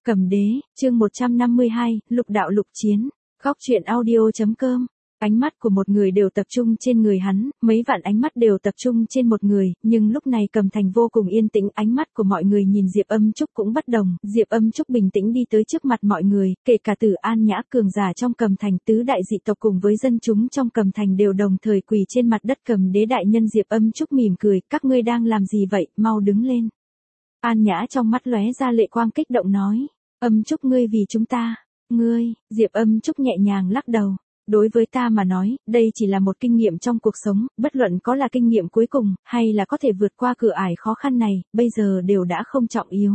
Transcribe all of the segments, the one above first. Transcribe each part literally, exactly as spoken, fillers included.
Cầm đế, chương một trăm năm mươi hai, lục đạo lục chiến. Góc truyện audio.com. Ánh mắt của một người đều tập trung trên người hắn, mấy vạn ánh mắt đều tập trung trên một người, nhưng lúc này Cầm Thành vô cùng yên tĩnh, ánh mắt của mọi người nhìn Diệp Âm Trúc cũng bất đồng, Diệp Âm Trúc bình tĩnh đi tới trước mặt mọi người, kể cả Tử An Nhã cường giả trong Cầm Thành, tứ đại dị tộc cùng với dân chúng trong Cầm Thành đều đồng thời quỳ trên mặt đất. Cầm đế đại nhân Diệp Âm Trúc mỉm cười, các ngươi đang làm gì vậy, mau đứng lên. An Nhã trong mắt lóe ra lệ quang kích động nói, Âm Trúc ngươi vì chúng ta, ngươi, Diệp Âm Trúc nhẹ nhàng lắc đầu. Đối với ta mà nói, đây chỉ là một kinh nghiệm trong cuộc sống, bất luận có là kinh nghiệm cuối cùng, hay là có thể vượt qua cửa ải khó khăn này, bây giờ đều đã không trọng yếu.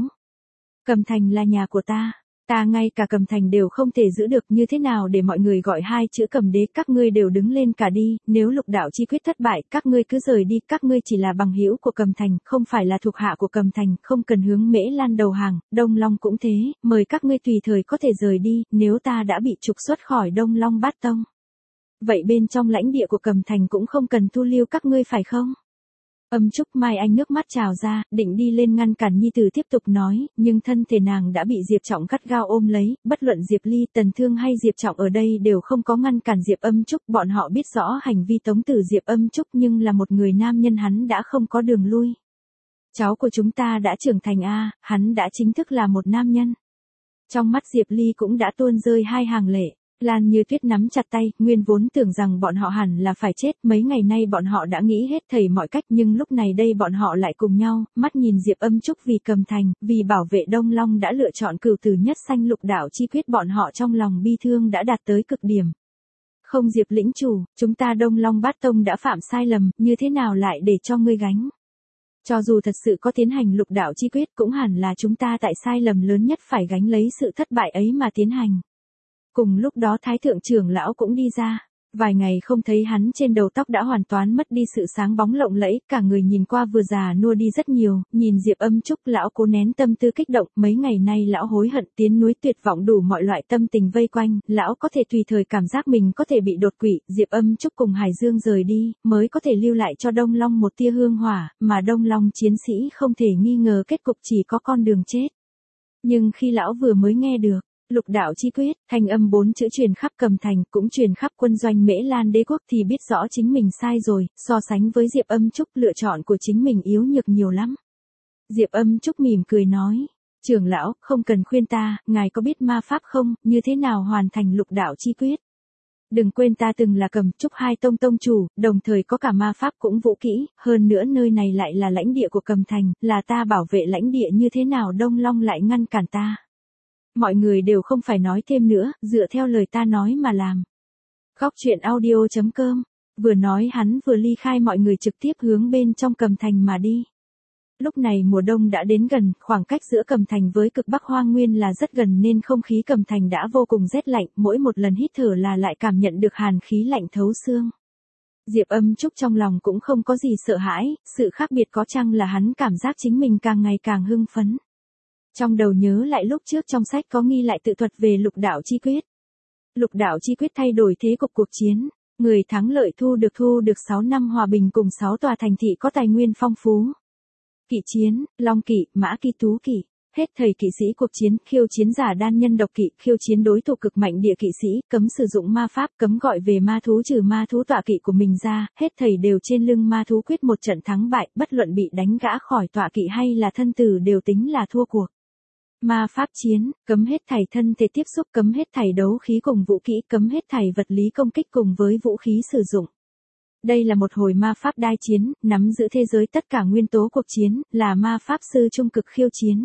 Cầm Thành là nhà của ta, ta ngay cả Cầm Thành đều không thể giữ được, như thế nào để mọi người gọi hai chữ Cầm đế, các ngươi đều đứng lên cả đi, nếu lục đạo chi quyết thất bại, các ngươi cứ rời đi, các ngươi chỉ là bằng hữu của Cầm Thành, không phải là thuộc hạ của Cầm Thành, không cần hướng Mễ Lan đầu hàng, Đông Long cũng thế, mời các ngươi tùy thời có thể rời đi, nếu ta đã bị trục xuất khỏi Đông Long Bát Tông. Vậy bên trong lãnh địa của Cầm Thành cũng không cần thu lưu các ngươi phải không? Âm Trúc Mai Anh nước mắt trào ra, định đi lên ngăn cản nhi tử tiếp tục nói, nhưng thân thể nàng đã bị Diệp Trọng gắt gao ôm lấy, bất luận Diệp Ly, Tần Thương hay Diệp Trọng ở đây đều không có ngăn cản Diệp Âm Trúc, bọn họ biết rõ hành vi tống tử Diệp Âm Trúc, nhưng là một người nam nhân hắn đã không có đường lui. Cháu của chúng ta đã trưởng thành a, hắn đã chính thức là một nam nhân. Trong mắt Diệp Ly cũng đã tuôn rơi hai hàng lệ. Lan Như Tuyết nắm chặt tay, nguyên vốn tưởng rằng bọn họ hẳn là phải chết, mấy ngày nay bọn họ đã nghĩ hết thảy mọi cách, nhưng lúc này đây bọn họ lại cùng nhau, mắt nhìn Diệp Âm Trúc vì Cầm Thành, vì bảo vệ Đông Long đã lựa chọn cửu tử nhất sanh lục đạo chi quyết, bọn họ trong lòng bi thương đã đạt tới cực điểm. Không Diệp lĩnh chủ, chúng ta Đông Long Bát Tông đã phạm sai lầm, như thế nào lại để cho ngươi gánh? Cho dù thật sự có tiến hành lục đạo chi quyết cũng hẳn là chúng ta tại sai lầm lớn nhất phải gánh lấy sự thất bại ấy mà tiến hành. Cùng lúc đó Thái Thượng trưởng lão cũng đi ra, vài ngày không thấy hắn trên đầu tóc đã hoàn toàn mất đi sự sáng bóng lộng lẫy, cả người nhìn qua vừa già nua đi rất nhiều, nhìn Diệp Âm Trúc lão cố nén tâm tư kích động, mấy ngày nay lão hối hận tiến núi tuyệt vọng đủ mọi loại tâm tình vây quanh, lão có thể tùy thời cảm giác mình có thể bị đột quỵ, Diệp Âm Trúc cùng Hải Dương rời đi, mới có thể lưu lại cho Đông Long một tia hương hỏa, mà Đông Long chiến sĩ không thể nghi ngờ kết cục chỉ có con đường chết. Nhưng khi lão vừa mới nghe được lục đạo chi quyết, thanh âm bốn chữ truyền khắp Cầm Thành, cũng truyền khắp quân doanh Mễ Lan đế quốc, thì biết rõ chính mình sai rồi, so sánh với Diệp Âm Trúc lựa chọn của chính mình yếu nhược nhiều lắm. Diệp Âm Trúc mỉm cười nói, trưởng lão, không cần khuyên ta, ngài có biết ma pháp không, như thế nào hoàn thành lục đạo chi quyết? Đừng quên ta từng là Cầm Trúc hai tông tông chủ, đồng thời có cả ma pháp cũng vũ kỹ, hơn nữa nơi này lại là lãnh địa của Cầm Thành, là ta bảo vệ lãnh địa, như thế nào Đông Long lại ngăn cản ta? Mọi người đều không phải nói thêm nữa, dựa theo lời ta nói mà làm. Góc truyện audio.com. Vừa nói hắn vừa ly khai mọi người trực tiếp hướng bên trong Cầm Thành mà đi. Lúc này mùa đông đã đến gần, khoảng cách giữa Cầm Thành với cực Bắc Hoang Nguyên là rất gần nên không khí Cầm Thành đã vô cùng rét lạnh, mỗi một lần hít thở là lại cảm nhận được hàn khí lạnh thấu xương. Diệp Âm Trúc trong lòng cũng không có gì sợ hãi, sự khác biệt có chăng là hắn cảm giác chính mình càng ngày càng hưng phấn. Trong đầu nhớ lại lúc trước trong sách có ghi lại tự thuật về lục đạo chi quyết. Lục đạo chi quyết thay đổi thế cục cuộc chiến, người thắng lợi thu được thu được sáu năm hòa bình cùng sáu tòa thành thị có tài nguyên phong phú. Kỵ chiến, long kỵ, mã kỵ, tú kỵ, hết thầy kỵ sĩ cuộc chiến, khiêu chiến giả đan nhân độc kỵ, khiêu chiến đối thủ cực mạnh địa kỵ sĩ, cấm sử dụng ma pháp, cấm gọi về ma thú trừ ma thú tọa kỵ của mình ra, hết thầy đều trên lưng ma thú quyết một trận thắng bại, bất luận bị đánh gã khỏi tọa kỵ hay là thân tử đều tính là thua cuộc. Ma pháp chiến, cấm hết thảy thân thể tiếp xúc, cấm hết thảy đấu khí cùng vũ khí, cấm hết thảy vật lý công kích cùng với vũ khí sử dụng. Đây là một hồi ma pháp đai chiến, nắm giữ thế giới tất cả nguyên tố cuộc chiến, là ma pháp sư trung cực khiêu chiến.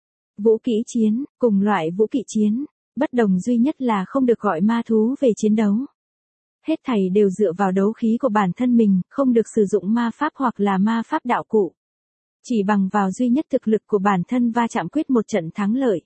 Vũ kỹ chiến, cùng loại vũ kỵ chiến, bất đồng duy nhất là không được gọi ma thú về chiến đấu. Hết thảy đều dựa vào đấu khí của bản thân mình, không được sử dụng ma pháp hoặc là ma pháp đạo cụ. Chỉ bằng vào duy nhất thực lực của bản thân va chạm quyết một trận thắng lợi.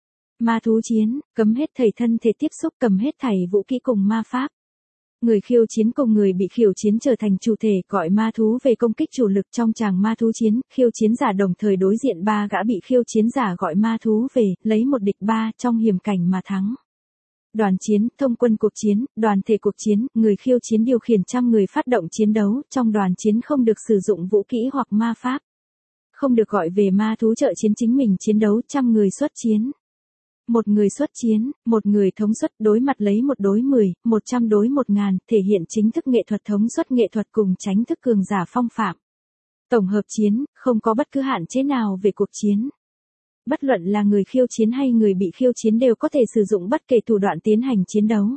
Ma thú chiến, cấm hết thảy thân thể tiếp xúc, cầm hết thảy vũ kỹ cùng ma pháp. Người khiêu chiến cùng người bị khiêu chiến trở thành chủ thể, gọi ma thú về công kích chủ lực trong tràng ma thú chiến, khiêu chiến giả đồng thời đối diện ba gã bị khiêu chiến giả gọi ma thú về, lấy một địch ba trong hiểm cảnh mà thắng. Đoàn chiến, thông quân cuộc chiến, đoàn thể cuộc chiến, người khiêu chiến điều khiển trăm người phát động chiến đấu, trong đoàn chiến không được sử dụng vũ kỹ hoặc ma pháp. Không được gọi về ma thú trợ chiến, chính mình chiến đấu, trăm người xuất chiến. Một người xuất chiến, một người thống suất đối mặt lấy một đối mười, một trăm đối một ngàn, thể hiện chính thức nghệ thuật thống suất nghệ thuật cùng tránh thức cường giả phong phạm. Tổng hợp chiến, không có bất cứ hạn chế nào về cuộc chiến. Bất luận là người khiêu chiến hay người bị khiêu chiến đều có thể sử dụng bất kể thủ đoạn tiến hành chiến đấu.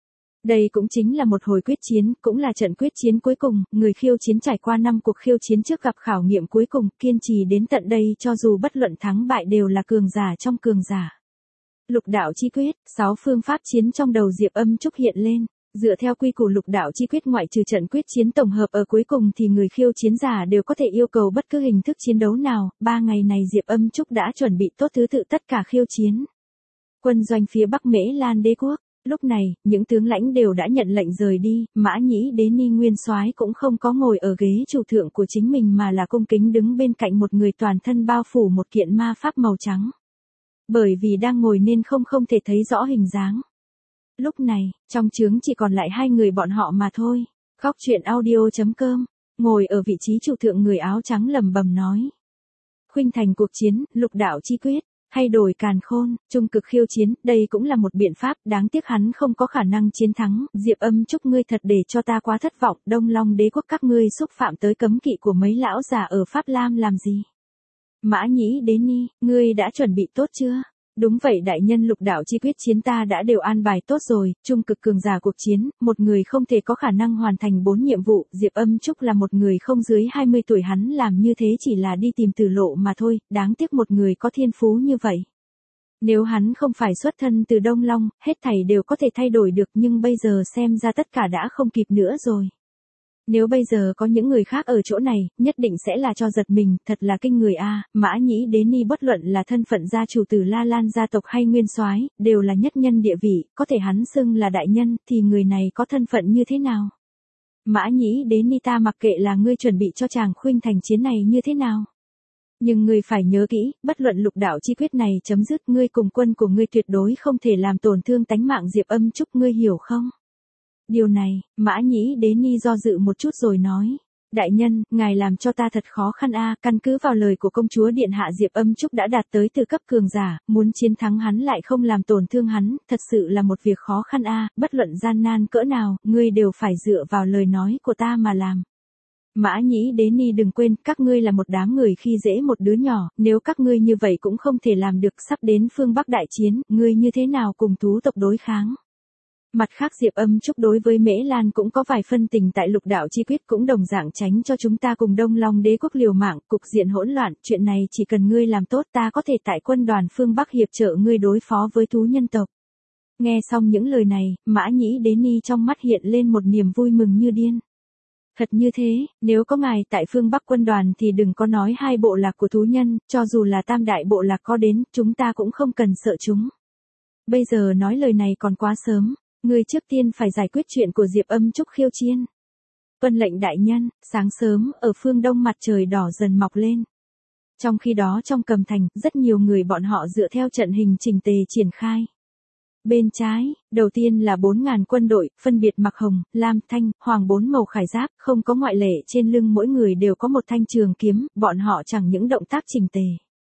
Đây cũng chính là một hồi quyết chiến, cũng là trận quyết chiến cuối cùng, người khiêu chiến trải qua năm cuộc khiêu chiến trước gặp khảo nghiệm cuối cùng, kiên trì đến tận đây cho dù bất luận thắng bại đều là cường giả trong cường giả. Lục đạo chi quyết, sáu phương pháp chiến trong đầu Diệp Âm Trúc hiện lên. Dựa theo quy củ lục đạo chi quyết ngoại trừ trận quyết chiến tổng hợp ở cuối cùng thì người khiêu chiến giả đều có thể yêu cầu bất cứ hình thức chiến đấu nào, ba ngày này Diệp Âm Trúc đã chuẩn bị tốt thứ tự tất cả khiêu chiến. Quân doanh phía Bắc Mễ Lan Đế quốc, lúc này, những tướng lãnh đều đã nhận lệnh rời đi, Mã Nhĩ Đế Ni nguyên soái cũng không có ngồi ở ghế chủ thượng của chính mình mà là cung kính đứng bên cạnh một người toàn thân bao phủ một kiện ma pháp màu trắng. Bởi vì đang ngồi nên không không thể thấy rõ hình dáng. Lúc này, trong trướng chỉ còn lại hai người bọn họ mà thôi. Góc truyện audio chấm com, ngồi ở vị trí chủ thượng người áo trắng lẩm bẩm nói. Khuynh thành cuộc chiến, lục đạo chi quyết, hay đổi càn khôn, trung cực khiêu chiến, đây cũng là một biện pháp, đáng tiếc hắn không có khả năng chiến thắng. Diệp Âm Trúc ngươi thật để cho ta quá thất vọng, Đông Long Đế quốc các ngươi xúc phạm tới cấm kỵ của mấy lão già ở Pháp Lam làm gì? Mã Nhĩ Đế Ni, ngươi đã chuẩn bị tốt chưa? Đúng vậy đại nhân, lục đạo chi quyết chiến ta đã đều an bài tốt rồi, trung cực cường giả cuộc chiến, một người không thể có khả năng hoàn thành bốn nhiệm vụ, Diệp Âm Trúc là một người không dưới hai mươi tuổi, hắn làm như thế chỉ là đi tìm tử lộ mà thôi, đáng tiếc một người có thiên phú như vậy. Nếu hắn không phải xuất thân từ Đông Long, hết thảy đều có thể thay đổi được, nhưng bây giờ xem ra tất cả đã không kịp nữa rồi. Nếu bây giờ có những người khác ở chỗ này, nhất định sẽ là cho giật mình, thật là kinh người a. Mã Nhĩ Đế Ni bất luận là thân phận gia chủ từ La Lan gia tộc hay nguyên soái, đều là nhất nhân địa vị, có thể hắn xưng là đại nhân, thì người này có thân phận như thế nào? Mã Nhĩ Đế Ni ta mặc kệ là ngươi chuẩn bị cho chàng khuynh thành chiến này như thế nào. Nhưng ngươi phải nhớ kỹ, bất luận lục đạo chi quyết này chấm dứt, ngươi cùng quân của ngươi tuyệt đối không thể làm tổn thương tánh mạng Diệp Âm Trúc, ngươi hiểu không? Điều này, Mã Nhĩ Đế Ni do dự một chút rồi nói. Đại nhân, ngài làm cho ta thật khó khăn a. Căn cứ vào lời của công chúa điện hạ Diệp Âm Trúc đã đạt tới từ cấp cường giả, muốn chiến thắng hắn lại không làm tổn thương hắn, thật sự là một việc khó khăn a. Bất luận gian nan cỡ nào, ngươi đều phải dựa vào lời nói của ta mà làm. Mã Nhĩ Đế Ni đừng quên, các ngươi là một đám người khi dễ một đứa nhỏ, nếu các ngươi như vậy cũng không thể làm được, sắp đến phương Bắc đại chiến, ngươi như thế nào cùng thú tộc đối kháng? Mặt khác Diệp Âm Trúc đối với Mễ Lan cũng có vài phân tình, tại lục đạo chi quyết cũng đồng dạng tránh cho chúng ta cùng Đông Long Đế quốc liều mạng, cục diện hỗn loạn, chuyện này chỉ cần ngươi làm tốt ta có thể tại quân đoàn phương Bắc hiệp trợ ngươi đối phó với thú nhân tộc. Nghe xong những lời này, Mã Nhĩ Đế Ni trong mắt hiện lên một niềm vui mừng như điên. Thật như thế, nếu có ngài tại phương Bắc quân đoàn thì đừng có nói hai bộ lạc của thú nhân, cho dù là tam đại bộ lạc có đến, chúng ta cũng không cần sợ chúng. Bây giờ nói lời này còn quá sớm. Ngươi trước tiên phải giải quyết chuyện của Diệp Âm Trúc khiêu chiến. Tuân lệnh đại nhân. Sáng sớm, ở phương đông mặt trời đỏ dần mọc lên. Trong khi đó trong Cầm Thành, rất nhiều người bọn họ dựa theo trận hình chỉnh tề triển khai. Bên trái, đầu tiên là bốn ngàn quân đội, phân biệt mặc hồng, lam, thanh, hoàng bốn màu khải giáp, không có ngoại lệ, trên lưng mỗi người đều có một thanh trường kiếm, bọn họ chẳng những động tác chỉnh tề.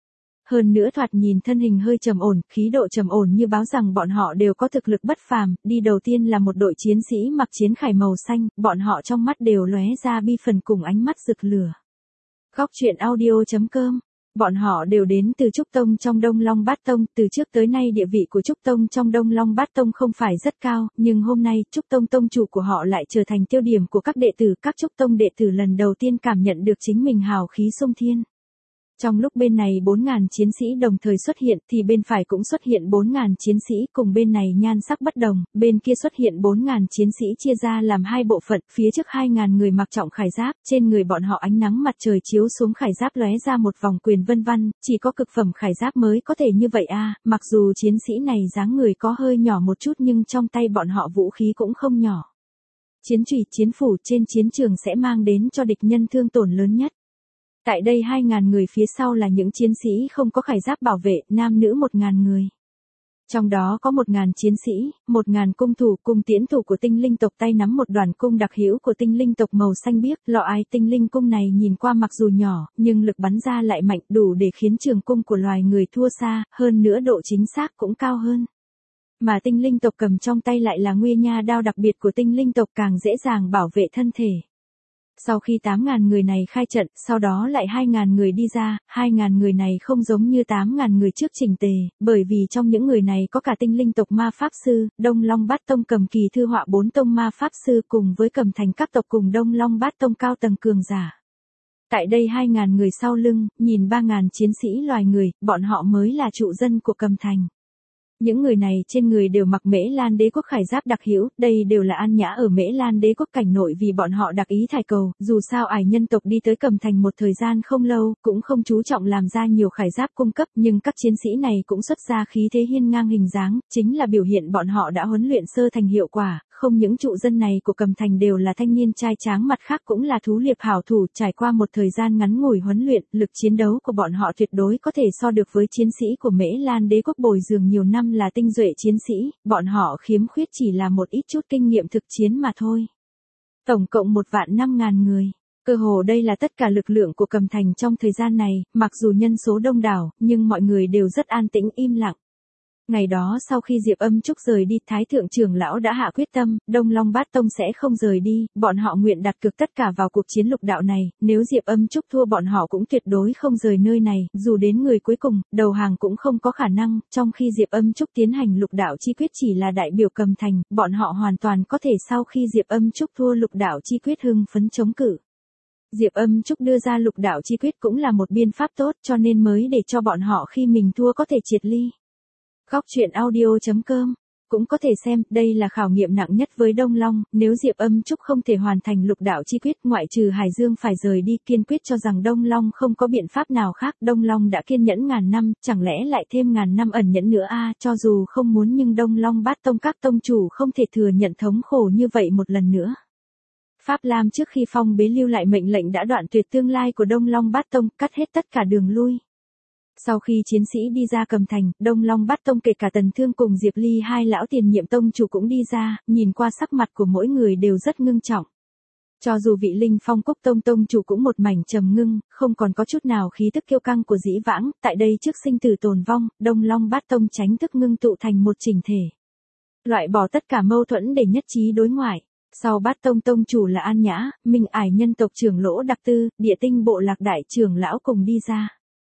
Hơn nữa thoạt nhìn thân hình hơi trầm ổn, khí độ trầm ổn như báo rằng bọn họ đều có thực lực bất phàm, đi đầu tiên là một đội chiến sĩ mặc chiến khải màu xanh, bọn họ trong mắt đều lóe ra bi phần cùng ánh mắt rực lửa. Góc truyện audio chấm com, bọn họ đều đến từ Trúc Tông trong Đông Long Bát Tông, từ trước tới nay địa vị của Trúc Tông trong Đông Long Bát Tông không phải rất cao, nhưng hôm nay Trúc Tông tông chủ của họ lại trở thành tiêu điểm của các đệ tử, các Trúc Tông đệ tử lần đầu tiên cảm nhận được chính mình hào khí sung thiên. Trong lúc bên này bốn ngàn chiến sĩ đồng thời xuất hiện thì bên phải cũng xuất hiện bốn ngàn chiến sĩ, cùng bên này nhan sắc bất đồng, bên kia xuất hiện bốn ngàn chiến sĩ chia ra làm hai bộ phận, phía trước hai ngàn người mặc trọng khải giáp, trên người bọn họ ánh nắng mặt trời chiếu xuống khải giáp lóe ra một vòng quyền vân vân, chỉ có cực phẩm khải giáp mới có thể như vậy a. Mặc dù chiến sĩ này dáng người có hơi nhỏ một chút nhưng trong tay bọn họ vũ khí cũng không nhỏ. Chiến chùy, chiến phủ trên chiến trường sẽ mang đến cho địch nhân thương tổn lớn nhất. Tại đây hai ngàn người phía sau là những chiến sĩ không có khải giáp bảo vệ, nam nữ một ngàn người. Trong đó có một ngàn chiến sĩ, một ngàn cung thủ, cung tiễn thủ của tinh linh tộc tay nắm một đoàn cung đặc hữu của tinh linh tộc màu xanh biếc, lọ ai tinh linh cung này nhìn qua mặc dù nhỏ, nhưng lực bắn ra lại mạnh đủ để khiến trường cung của loài người thua xa, hơn nữa độ chính xác cũng cao hơn. Mà tinh linh tộc cầm trong tay lại là nguy nha đao đặc biệt của tinh linh tộc càng dễ dàng bảo vệ thân thể. Sau khi tám ngàn người này khai trận, sau đó lại hai ngàn người đi ra, hai ngàn người này không giống như tám ngàn người trước chỉnh tề, bởi vì trong những người này có cả tinh linh tộc ma pháp sư, Đông Long Bát Tông cầm kỳ thư họa bốn tông ma pháp sư cùng với cầm thành các tộc cùng Đông Long Bát Tông cao tầng cường giả. Tại đây hai ngàn người sau lưng, nhìn ba ngàn chiến sĩ loài người, bọn họ mới là trụ dân của cầm thành. Những người này trên người đều mặc Mễ Lan Đế quốc khải giáp đặc hữu, đây đều là an nhã ở Mễ Lan Đế quốc cảnh nội vì bọn họ đặc ý thải cầu, dù sao ải nhân tộc đi tới cầm thành một thời gian không lâu, cũng không chú trọng làm ra nhiều khải giáp cung cấp, nhưng các chiến sĩ này cũng xuất ra khí thế hiên ngang hình dáng, chính là biểu hiện bọn họ đã huấn luyện sơ thành hiệu quả, không những trụ dân này của cầm thành đều là thanh niên trai tráng mặt khác cũng là thú liệp hảo thủ, trải qua một thời gian ngắn ngủi huấn luyện, lực chiến đấu của bọn họ tuyệt đối có thể so được với chiến sĩ của Mễ Lan Đế quốc bồi dưỡng nhiều năm là tinh duệ chiến sĩ, bọn họ khiếm khuyết chỉ là một ít chút kinh nghiệm thực chiến mà thôi. Tổng cộng một vạn năm ngàn người. Cơ hồ đây là tất cả lực lượng của cầm thành trong thời gian này, mặc dù nhân số đông đảo, nhưng mọi người đều rất an tĩnh im lặng. Ngày đó sau khi Diệp Âm Trúc rời đi, Thái Thượng trưởng lão đã hạ quyết tâm, Đông Long Bát Tông sẽ không rời đi, bọn họ nguyện đặt cược tất cả vào cuộc chiến lục đạo này, nếu Diệp Âm Trúc thua bọn họ cũng tuyệt đối không rời nơi này, dù đến người cuối cùng, đầu hàng cũng không có khả năng, trong khi Diệp Âm Trúc tiến hành lục đạo chi quyết chỉ là đại biểu cầm thành, bọn họ hoàn toàn có thể sau khi Diệp Âm Trúc thua lục đạo chi quyết hưng phấn chống cự. Diệp Âm Trúc đưa ra lục đạo chi quyết cũng là một biện pháp tốt cho nên mới để cho bọn họ khi mình thua có thể triệt ly. Góc truyện audio chấm com cũng có thể xem, đây là khảo nghiệm nặng nhất với Đông Long, nếu Diệp Âm Trúc không thể hoàn thành lục đạo chi quyết ngoại trừ Hải Dương phải rời đi, kiên quyết cho rằng Đông Long không có biện pháp nào khác, Đông Long đã kiên nhẫn ngàn năm, chẳng lẽ lại thêm ngàn năm ẩn nhẫn nữa a à, cho dù không muốn nhưng Đông Long Bát Tông các tông chủ không thể thừa nhận thống khổ như vậy một lần nữa. Pháp Lam trước khi phong bế lưu lại mệnh lệnh đã đoạn tuyệt tương lai của Đông Long Bát Tông, cắt hết tất cả đường lui. Sau khi chiến sĩ đi ra cầm thành, Đông Long Bát Tông kể cả Tần Thương cùng Diệp Ly hai lão tiền nhiệm tông chủ cũng đi ra, nhìn qua sắc mặt của mỗi người đều rất ngưng trọng. Cho dù vị Linh Phong Cốc Tông tông chủ cũng một mảnh trầm ngưng, không còn có chút nào khí tức kiêu căng của dĩ vãng, tại đây trước sinh tử tồn vong, Đông Long Bát Tông tránh thức ngưng tụ thành một chỉnh thể. Loại bỏ tất cả mâu thuẫn để nhất trí đối ngoại. Sau Bát Tông tông chủ là An Nhã, Minh Ải nhân tộc trưởng Lỗ Đặc Tư, Địa Tinh bộ lạc đại trưởng lão cùng đi ra.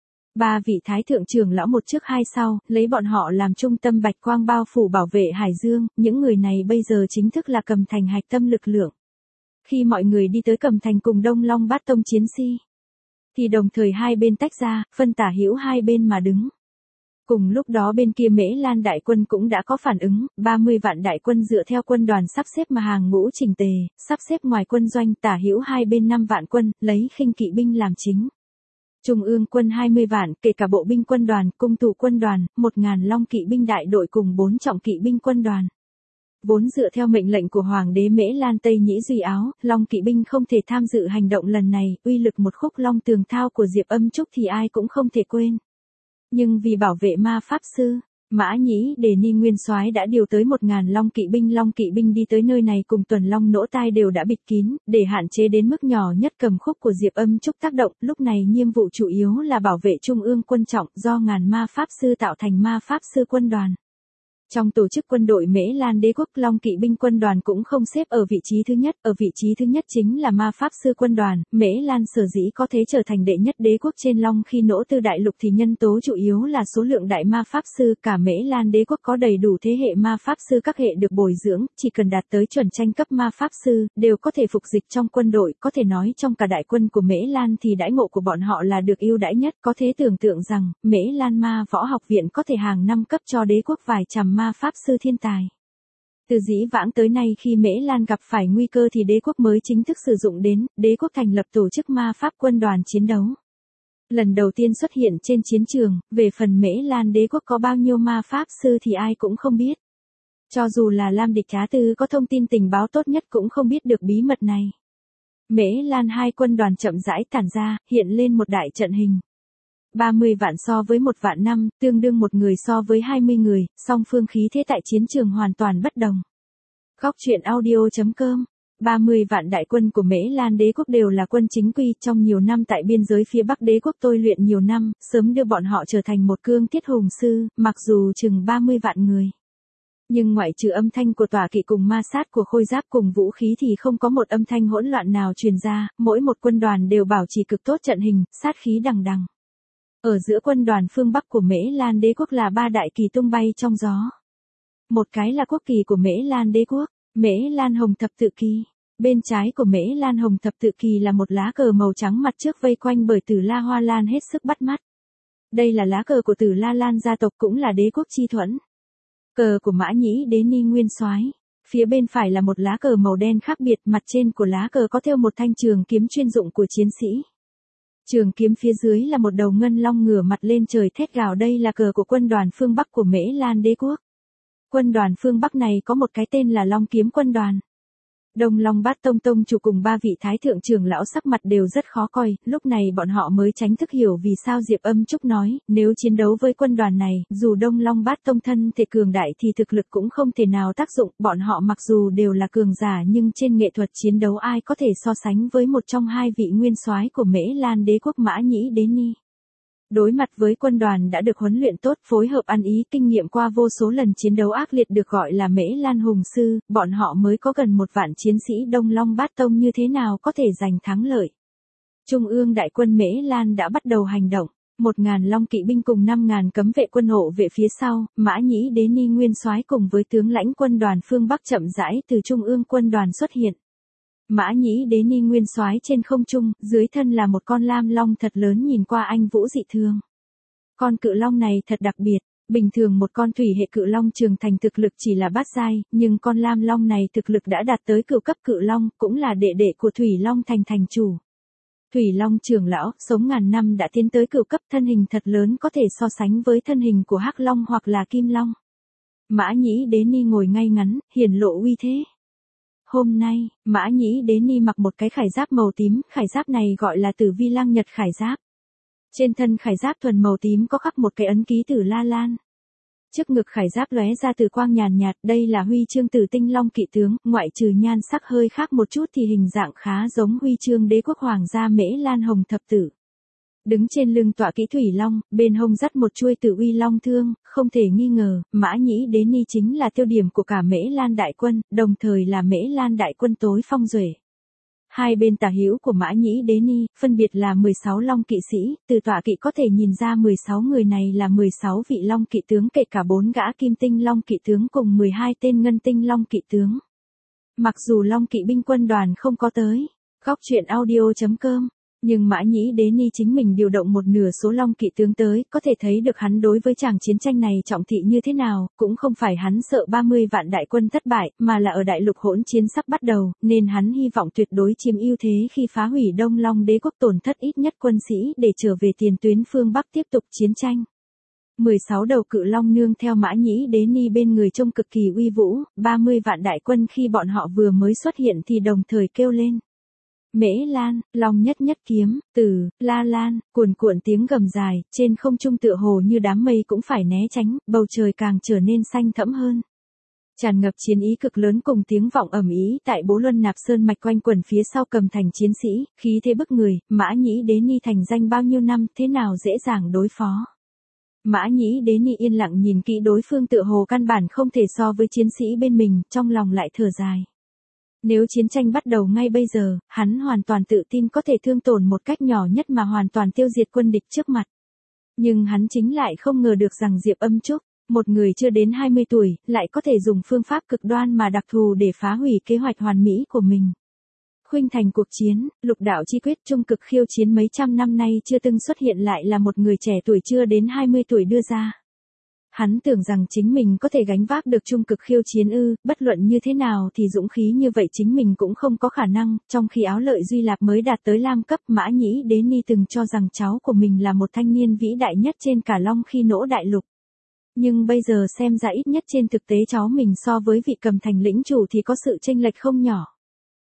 Ba vị thái thượng trưởng lão một trước hai sau, lấy bọn họ làm trung tâm bạch quang bao phủ bảo vệ Hải Dương, những người này bây giờ chính thức là cầm thành hạch tâm lực lượng. Khi mọi người đi tới cầm thành cùng Đông Long Bát Tông chiến sĩ, thì đồng thời hai bên tách ra, phân tả hữu hai bên mà đứng. Cùng lúc đó bên kia Mễ Lan đại quân cũng đã có phản ứng, ba mươi vạn đại quân dựa theo quân đoàn sắp xếp mà hàng ngũ chỉnh tề, sắp xếp ngoài quân doanh tả hữu hai bên năm vạn quân, lấy khinh kỵ binh làm chính. Trung ương quân hai mươi vạn, kể cả bộ binh quân đoàn, cung thủ quân đoàn, một ngàn long kỵ binh đại đội cùng bốn trọng kỵ binh quân đoàn. Vốn dựa theo mệnh lệnh của Hoàng đế Mễ Lan Tây Nhĩ Duy Áo, long kỵ binh không thể tham dự hành động lần này, uy lực một khúc long tường thao của Diệp Âm Trúc thì ai cũng không thể quên. Nhưng vì bảo vệ ma pháp sư, Mã Nhĩ Đề Ni Nguyên Soái đã điều tới một ngàn long kỵ binh, long kỵ binh đi tới nơi này cùng tuần long nỗ tai đều đã bịt kín, để hạn chế đến mức nhỏ nhất cầm khúc của Diệp Âm Trúc tác động, lúc này nhiệm vụ chủ yếu là bảo vệ trung ương quân trọng do ngàn ma pháp sư tạo thành ma pháp sư quân đoàn. Trong tổ chức quân đội Mễ Lan Đế quốc, long kỵ binh quân đoàn cũng không xếp ở vị trí thứ nhất, ở vị trí thứ nhất chính là ma pháp sư quân đoàn. Mễ Lan sở dĩ có thể trở thành đệ nhất đế quốc trên long khi nỗ tư đại lục thì nhân tố chủ yếu là số lượng đại ma pháp sư, cả Mễ Lan Đế quốc có đầy đủ thế hệ ma pháp sư các hệ được bồi dưỡng, chỉ cần đạt tới chuẩn tranh cấp ma pháp sư, đều có thể phục dịch trong quân đội, có thể nói trong cả đại quân của Mễ Lan thì đãi ngộ của bọn họ là được ưu đãi nhất, có thể tưởng tượng rằng, Mễ Lan ma võ học viện có thể hàng năm cấp cho đế quốc vài trăm ma pháp sư thiên tài. Từ dĩ vãng tới nay khi Mễ Lan gặp phải nguy cơ thì đế quốc mới chính thức sử dụng đến, đế quốc thành lập tổ chức ma pháp quân đoàn chiến đấu. Lần đầu tiên xuất hiện trên chiến trường, về phần Mễ Lan đế quốc có bao nhiêu ma pháp sư thì ai cũng không biết. Cho dù là Lam Địch Trá Tư có thông tin tình báo tốt nhất cũng không biết được bí mật này. Mễ Lan hai quân đoàn chậm rãi tản ra, hiện lên một đại trận hình. ba mươi vạn so với một vạn năm, tương đương một người so với hai mươi người, song phương khí thế tại chiến trường hoàn toàn bất đồng. Góc truyện audio chấm com. ba mươi vạn đại quân của Mễ Lan đế quốc đều là quân chính quy, trong nhiều năm tại biên giới phía Bắc đế quốc tôi luyện nhiều năm, sớm đưa bọn họ trở thành một cương thiết hùng sư, mặc dù chừng ba mươi vạn người. Nhưng ngoại trừ âm thanh của tỏa kỵ cùng ma sát của khôi giáp cùng vũ khí thì không có một âm thanh hỗn loạn nào truyền ra, mỗi một quân đoàn đều bảo trì cực tốt trận hình, sát khí đằng đằng. Ở giữa quân đoàn phương Bắc của Mễ Lan đế quốc là ba đại kỳ tung bay trong gió. Một cái là quốc kỳ của Mễ Lan đế quốc, Mễ Lan Hồng Thập Tự Kỳ. Bên trái của Mễ Lan Hồng Thập Tự Kỳ là một lá cờ màu trắng mặt trước vây quanh bởi Tử La Hoa Lan hết sức bắt mắt. Đây là lá cờ của Tử La Lan gia tộc, cũng là đế quốc chi thuẫn. Cờ của Mã Nhĩ Đế Ni nguyên soái. Phía bên phải là một lá cờ màu đen khác biệt, mặt trên của lá cờ có thêu một thanh trường kiếm chuyên dụng của chiến sĩ. Trường kiếm phía dưới là một đầu ngân long ngửa mặt lên trời thét gào, đây là cờ của quân đoàn phương Bắc của Mễ Lan đế quốc. Quân đoàn phương Bắc này có một cái tên là Long Kiếm quân đoàn. Đông Long Bát Tông tông chủ cùng ba vị thái thượng trưởng lão sắc mặt đều rất khó coi, lúc này bọn họ mới tránh thức hiểu vì sao Diệp Âm Trúc nói, nếu chiến đấu với quân đoàn này, dù Đông Long Bát Tông thân thể cường đại thì thực lực cũng không thể nào tác dụng, bọn họ mặc dù đều là cường giả nhưng trên nghệ thuật chiến đấu ai có thể so sánh với một trong hai vị nguyên soái của Mễ Lan đế quốc Mã Nhĩ Đế Ni. Đối mặt với quân đoàn đã được huấn luyện tốt, phối hợp ăn ý, kinh nghiệm qua vô số lần chiến đấu ác liệt được gọi là Mễ Lan Hùng Sư, bọn họ mới có gần một vạn chiến sĩ Đông Long Bát Tông, như thế nào có thể giành thắng lợi. Trung ương đại quân Mễ Lan đã bắt đầu hành động, một ngàn long kỵ binh cùng năm ngàn cấm vệ quân hộ vệ phía sau, Mã Nhĩ Đế Ni nguyên soái cùng với tướng lãnh quân đoàn phương Bắc chậm rãi từ trung ương quân đoàn xuất hiện. Mã Nhĩ Đế Ni nguyên soái trên không trung, dưới thân là một con lam long thật lớn nhìn qua anh vũ dị thường. Con cự long này thật đặc biệt, bình thường một con thủy hệ cự long trưởng thành thực lực chỉ là bát giai, nhưng con lam long này thực lực đã đạt tới cửu cấp cự long, cũng là đệ đệ của Thủy Long thành thành chủ. Thủy Long trưởng lão, sống ngàn năm đã tiến tới cửu cấp, thân hình thật lớn có thể so sánh với thân hình của Hắc Long hoặc là Kim Long. Mã Nhĩ Đế Ni ngồi ngay ngắn, hiển lộ uy thế. Hôm nay, Mã Nhĩ Đế Ni mặc một cái khải giáp màu tím, khải giáp này gọi là Tử Vi Lăng Nhật khải giáp. Trên thân khải giáp thuần màu tím có khắc một cái ấn ký Tử La Lan. Trước ngực khải giáp lóe ra từ quang nhàn nhạt, đây là huy chương Tử Tinh Long kỵ tướng, ngoại trừ nhan sắc hơi khác một chút thì hình dạng khá giống huy chương đế quốc hoàng gia Mễ Lan Hồng Thập Tử. Đứng trên lưng tọa kỵ Thủy Long, bên hông dắt một chuôi Tử Uy Long thương, không thể nghi ngờ, Mã Nhĩ Đế Ni chính là tiêu điểm của cả Mễ Lan đại quân, đồng thời là Mễ Lan đại quân tối phong duệ. Hai bên tả hữu của Mã Nhĩ Đế Ni, phân biệt là mười sáu long kỵ sĩ, từ tọa kỵ có thể nhìn ra mười sáu người này là mười sáu vị long kỵ tướng, kể cả bốn gã kim tinh long kỵ tướng cùng mười hai tên ngân tinh long kỵ tướng. Mặc dù long kỵ binh quân đoàn không có tới, góc truyện audio chấm com. Nhưng Mã Nhĩ Đế Ni chính mình điều động một nửa số long kỵ tướng tới, có thể thấy được hắn đối với tràng chiến tranh này trọng thị như thế nào, cũng không phải hắn sợ ba mươi vạn đại quân thất bại, mà là ở đại lục hỗn chiến sắp bắt đầu, nên hắn hy vọng tuyệt đối chiếm ưu thế khi phá hủy Đông Long đế quốc, tổn thất ít nhất quân sĩ để trở về tiền tuyến phương Bắc tiếp tục chiến tranh. mười sáu đầu cự long nương theo Mã Nhĩ Đế Ni bên người trông cực kỳ uy vũ, ba mươi vạn đại quân khi bọn họ vừa mới xuất hiện thì đồng thời kêu lên. Mễ Lan, Long nhất nhất kiếm, Tử, La Lan, cuồn cuộn tiếng gầm dài, trên không trung tựa hồ như đám mây cũng phải né tránh, bầu trời càng trở nên xanh thẫm hơn. Tràn ngập chiến ý cực lớn cùng tiếng vọng ầm ĩ tại Bố Luân Nạp Sơn mạch quanh quẩn phía sau cầm thành chiến sĩ, khí thế bức người, Mã Nhĩ Đế Ni thành danh bao nhiêu năm, thế nào dễ dàng đối phó. Mã Nhĩ Đế Ni yên lặng nhìn kỹ đối phương, tựa hồ căn bản không thể so với chiến sĩ bên mình, trong lòng lại thở dài. Nếu chiến tranh bắt đầu ngay bây giờ, hắn hoàn toàn tự tin có thể thương tổn một cách nhỏ nhất mà hoàn toàn tiêu diệt quân địch trước mặt. Nhưng hắn chính lại không ngờ được rằng Diệp Âm Trúc, một người chưa đến hai mươi tuổi, lại có thể dùng phương pháp cực đoan mà đặc thù để phá hủy kế hoạch hoàn mỹ của mình. Khuynh thành cuộc chiến, lục đạo chi quyết trung cực khiêu chiến mấy trăm năm nay chưa từng xuất hiện, lại là một người trẻ tuổi chưa đến hai mươi tuổi đưa ra. Hắn tưởng rằng chính mình có thể gánh vác được trung cực khiêu chiến ư, bất luận như thế nào thì dũng khí như vậy chính mình cũng không có khả năng, trong khi Áo Lợi Duy Lạp mới đạt tới lam cấp. Mã Nhĩ Đế Ni từng cho rằng cháu của mình là một thanh niên vĩ đại nhất trên cả Long khi nỗ đại lục. Nhưng bây giờ xem ra ít nhất trên thực tế cháu mình so với vị cầm thành lĩnh chủ thì có sự chênh lệch không nhỏ.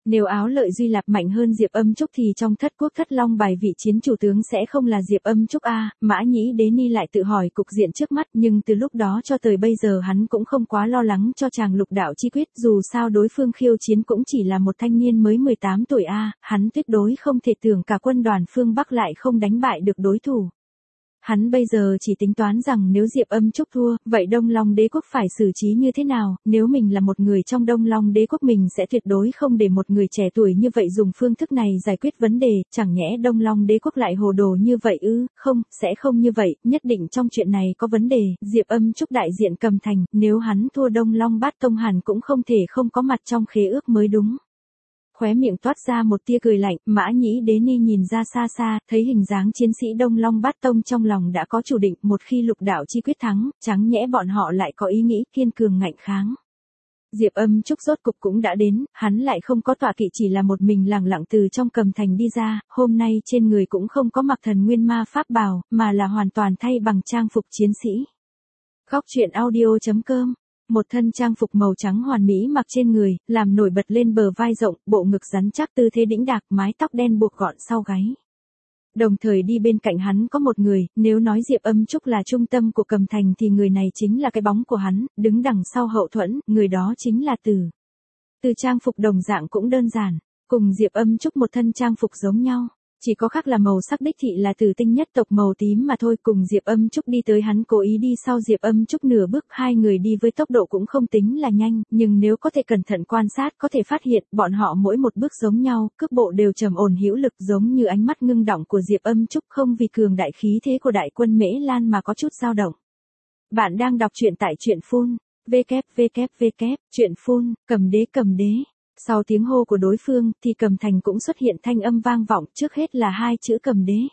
Nếu Áo Lợi Duy Lạp mạnh hơn Diệp Âm Trúc thì trong thất quốc thất long bài vị chiến chủ tướng sẽ không là Diệp Âm Trúc a. Mã Nhĩ Đế Ni lại tự hỏi cục diện trước mắt, nhưng từ lúc đó cho tới bây giờ hắn cũng không quá lo lắng cho chàng lục đạo chi quyết, dù sao đối phương khiêu chiến cũng chỉ là một thanh niên mới mười tám tuổi a, hắn tuyệt đối không thể tưởng cả quân đoàn phương Bắc lại không đánh bại được đối thủ. Hắn bây giờ chỉ tính toán rằng nếu Diệp Âm Trúc thua, vậy Đông Long Đế quốc phải xử trí như thế nào, nếu mình là một người trong Đông Long Đế quốc mình sẽ tuyệt đối không để một người trẻ tuổi như vậy dùng phương thức này giải quyết vấn đề, chẳng nhẽ Đông Long Đế quốc lại hồ đồ như vậy ư, không, sẽ không như vậy, nhất định trong chuyện này có vấn đề, Diệp Âm Trúc đại diện Cầm Thành, nếu hắn thua Đông Long Bát Tông hẳn cũng không thể không có mặt trong khế ước mới đúng. Khóe miệng toát ra một tia cười lạnh, Mã Nhĩ Đế Ni nhìn ra xa xa, thấy hình dáng chiến sĩ Đông Long Bát Tông trong lòng đã có chủ định, một khi lục đạo chi quyết thắng, chẳng nhẽ bọn họ lại có ý nghĩ kiên cường ngạnh kháng. Diệp Âm Trúc rốt cục cũng đã đến, hắn lại không có tọa kỵ, chỉ là một mình lẳng lặng từ trong Cầm Thành đi ra, hôm nay trên người cũng không có mặc thần nguyên ma pháp bào, mà là hoàn toàn thay bằng trang phục chiến sĩ. Góc truyện audio chấm com. Một thân trang phục màu trắng hoàn mỹ mặc trên người, làm nổi bật lên bờ vai rộng, bộ ngực rắn chắc, tư thế đĩnh đạc, mái tóc đen buộc gọn sau gáy. Đồng thời đi bên cạnh hắn có một người, nếu nói Diệp Âm Trúc là trung tâm của Cầm Thành thì người này chính là cái bóng của hắn, đứng đằng sau hậu thuẫn, người đó chính là Từ. Từ trang phục đồng dạng cũng đơn giản, cùng Diệp Âm Trúc một thân trang phục giống nhau. Chỉ có khác là màu sắc đích thị là Từ tinh nhất tộc màu tím mà thôi, cùng Diệp Âm Trúc đi tới, hắn cố ý đi sau Diệp Âm Trúc nửa bước, hai người đi với tốc độ cũng không tính là nhanh, nhưng nếu có thể cẩn thận quan sát có thể phát hiện, bọn họ mỗi một bước giống nhau, cước bộ đều trầm ổn hữu lực, giống như ánh mắt ngưng đọng của Diệp Âm Trúc không vì cường đại khí thế của đại quân Mễ Lan mà có chút dao động. Bạn đang đọc truyện tại truyện phun, www, truyện phun, cầm đế cầm đế. Sau tiếng hô của đối phương, thì Cầm Thành cũng xuất hiện thanh âm vang vọng, trước hết là hai chữ cầm đế.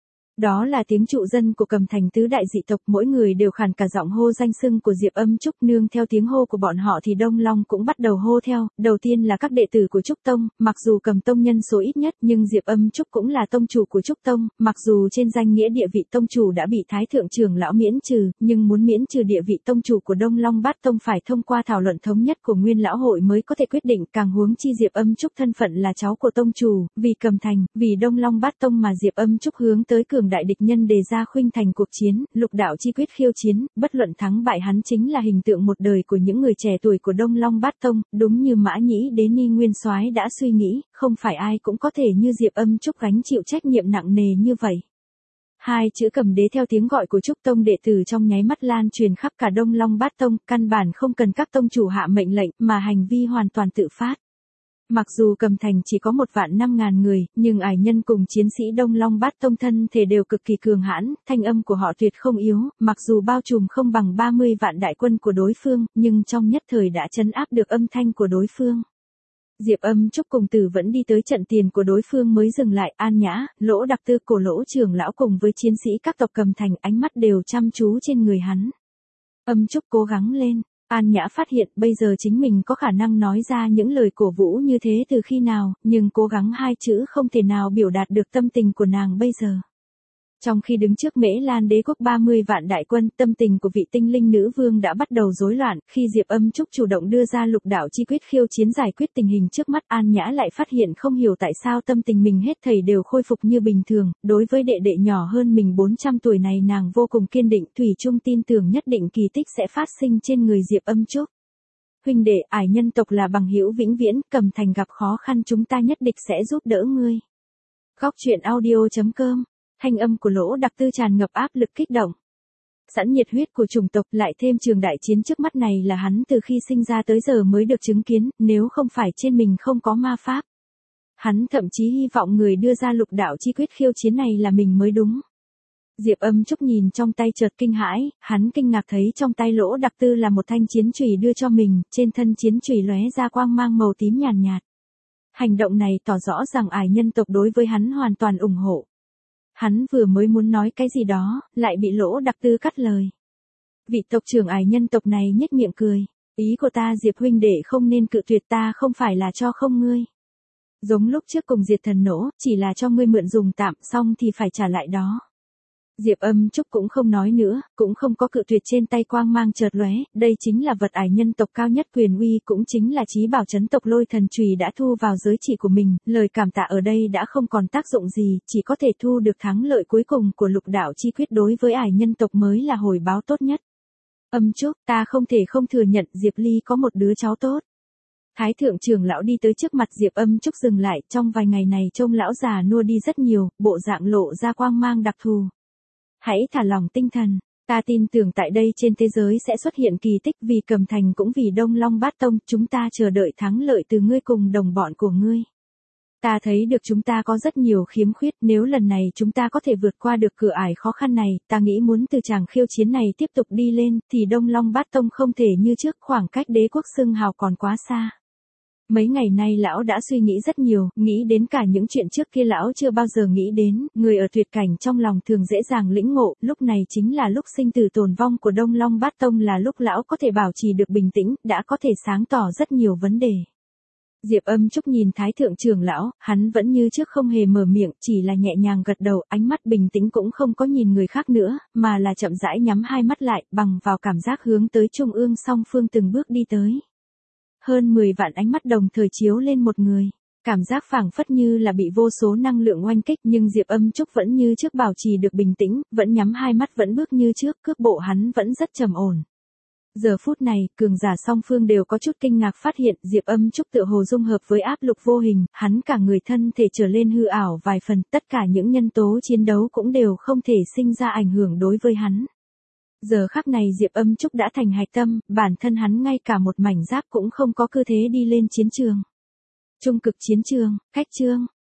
Đó là tiếng trụ dân của Cầm Thành tứ đại dị tộc, mỗi người đều khàn cả giọng hô danh xưng của Diệp Âm Trúc, nương theo tiếng hô của bọn họ thì Đông Long cũng bắt đầu hô theo, đầu tiên là các đệ tử của Trúc Tông, mặc dù Cầm Tông nhân số ít nhất nhưng Diệp Âm Trúc cũng là tông chủ của Trúc Tông, mặc dù trên danh nghĩa địa vị tông chủ đã bị Thái Thượng trưởng lão miễn trừ, nhưng muốn miễn trừ địa vị tông chủ của Đông Long Bát Tông phải thông qua thảo luận thống nhất của Nguyên lão hội mới có thể quyết định, càng huống chi Diệp Âm Trúc thân phận là cháu của tông chủ, vì Cầm Thành, vì Đông Long Bát Tông mà Diệp Âm Trúc hướng tới cường đại địch nhân đề ra khuynh thành cuộc chiến, lục đạo chi quyết khiêu chiến, bất luận thắng bại hắn chính là hình tượng một đời của những người trẻ tuổi của Đông Long Bát Tông, đúng như Mã Nhĩ Đế Ni nguyên soái đã suy nghĩ, không phải ai cũng có thể như Diệp Âm Trúc gánh chịu trách nhiệm nặng nề như vậy. Hai chữ cầm đế theo tiếng gọi của Trúc Tông đệ tử trong nháy mắt lan truyền khắp cả Đông Long Bát Tông, căn bản không cần các tông chủ hạ mệnh lệnh, mà hành vi hoàn toàn tự phát. Mặc dù Cầm Thành chỉ có một vạn năm ngàn người, nhưng ải nhân cùng chiến sĩ Đông Long Bát Tông thân thể đều cực kỳ cường hãn, thanh âm của họ tuyệt không yếu, mặc dù bao trùm không bằng ba mươi vạn đại quân của đối phương, nhưng trong nhất thời đã trấn áp được âm thanh của đối phương. Diệp Âm Trúc cùng Tử vẫn đi tới trận tiền của đối phương mới dừng lại, An Nhã, Lỗ Đặc Tư, Cổ Lỗ trưởng lão cùng với chiến sĩ các tộc Cầm Thành ánh mắt đều chăm chú trên người hắn. Âm Trúc cố gắng lên. An Nhã phát hiện bây giờ chính mình có khả năng nói ra những lời cổ vũ như thế từ khi nào, nhưng cố gắng hai chữ không thể nào biểu đạt được tâm tình của nàng bây giờ. Trong khi đứng trước Mễ Lan đế quốc ba mươi vạn đại quân, tâm tình của vị tinh linh nữ vương đã bắt đầu rối loạn, khi Diệp Âm Trúc chủ động đưa ra lục đạo chi quyết khiêu chiến giải quyết tình hình trước mắt, An Nhã lại phát hiện không hiểu tại sao tâm tình mình hết thảy đều khôi phục như bình thường, đối với đệ đệ nhỏ hơn mình bốn trăm tuổi này nàng vô cùng kiên định, thủy chung tin tưởng nhất định kỳ tích sẽ phát sinh trên người Diệp Âm Trúc. Huynh đệ, ải nhân tộc là bằng hữu vĩnh viễn, Cầm Thành gặp khó khăn chúng ta nhất định sẽ giúp đỡ ngươi. Góc truyện audio chấm com. Thanh âm của Lỗ Đặc Tư tràn ngập áp lực kích động. Sẵn nhiệt huyết của chủng tộc, lại thêm trường đại chiến trước mắt này là hắn từ khi sinh ra tới giờ mới được chứng kiến, nếu không phải trên mình không có ma pháp. Hắn thậm chí hy vọng người đưa ra lục đạo chi quyết khiêu chiến này là mình mới đúng. Diệp Âm Trúc nhìn trong tay chợt kinh hãi, hắn kinh ngạc thấy trong tay Lỗ Đặc Tư là một thanh chiến chùy đưa cho mình, trên thân chiến chùy lóe ra quang mang màu tím nhàn nhạt, nhạt. Hành động này tỏ rõ rằng ải nhân tộc đối với hắn hoàn toàn ủng hộ. Hắn vừa mới muốn nói cái gì đó, lại bị Lỗ Đặc Tư cắt lời. Vị tộc trưởng ải nhân tộc này nhếch miệng cười. Ý của ta Diệp huynh đệ không nên cự tuyệt ta, không phải là cho không ngươi. Giống lúc trước cùng diệt thần nổ, chỉ là cho ngươi mượn dùng tạm, xong thì phải trả lại đó. Diệp Âm Trúc cũng không nói nữa, cũng không có cự tuyệt, trên tay quang mang chợt lóe, đây chính là vật ải nhân tộc cao nhất quyền uy, cũng chính là chí bảo chấn tộc lôi thần chùy đã thu vào giới chỉ của mình, lời cảm tạ ở đây đã không còn tác dụng gì, chỉ có thể thu được thắng lợi cuối cùng của lục đạo chi quyết, đối với ải nhân tộc mới là hồi báo tốt nhất. Âm Trúc, ta không thể không thừa nhận Diệp Ly có một đứa cháu tốt. Thái thượng trưởng lão đi tới trước mặt Diệp Âm Trúc dừng lại, trong vài ngày này trông lão già nua đi rất nhiều, bộ dạng lộ ra quang mang đặc thù. Hãy thả lòng tinh thần, ta tin tưởng tại đây trên thế giới sẽ xuất hiện kỳ tích, vì Cầm Thành cũng vì Đông Long Bát Tông, chúng ta chờ đợi thắng lợi từ ngươi cùng đồng bọn của ngươi. Ta thấy được chúng ta có rất nhiều khiếm khuyết, nếu lần này chúng ta có thể vượt qua được cửa ải khó khăn này, ta nghĩ muốn từ tràng khiêu chiến này tiếp tục đi lên, thì Đông Long Bát Tông không thể như trước, khoảng cách đế quốc xưng hào còn quá xa. Mấy ngày nay lão đã suy nghĩ rất nhiều, nghĩ đến cả những chuyện trước kia lão chưa bao giờ nghĩ đến, người ở tuyệt cảnh trong lòng thường dễ dàng lĩnh ngộ, lúc này chính là lúc sinh tử tồn vong của Đông Long Bát Tông, là lúc lão có thể bảo trì được bình tĩnh, đã có thể sáng tỏ rất nhiều vấn đề. Diệp Âm Trúc nhìn Thái thượng trưởng lão, hắn vẫn như trước không hề mở miệng, chỉ là nhẹ nhàng gật đầu, ánh mắt bình tĩnh, cũng không có nhìn người khác nữa, mà là chậm rãi nhắm hai mắt lại, bằng vào cảm giác hướng tới trung ương song phương từng bước đi tới. Hơn mười vạn ánh mắt đồng thời chiếu lên một người, cảm giác phảng phất như là bị vô số năng lượng oanh kích, nhưng Diệp Âm Trúc vẫn như trước bảo trì được bình tĩnh, vẫn nhắm hai mắt, vẫn bước như trước, cước bộ hắn vẫn rất trầm ổn. Giờ phút này, cường giả song phương đều có chút kinh ngạc, phát hiện Diệp Âm Trúc tựa hồ dung hợp với áp lục vô hình, hắn cả người thân thể trở lên hư ảo vài phần, tất cả những nhân tố chiến đấu cũng đều không thể sinh ra ảnh hưởng đối với hắn. Giờ khắc này Diệp Âm Trúc đã thành hạch tâm, bản thân hắn ngay cả một mảnh giáp cũng không có, cứ thế đi lên chiến trường. Trung cực chiến trường, cách chương.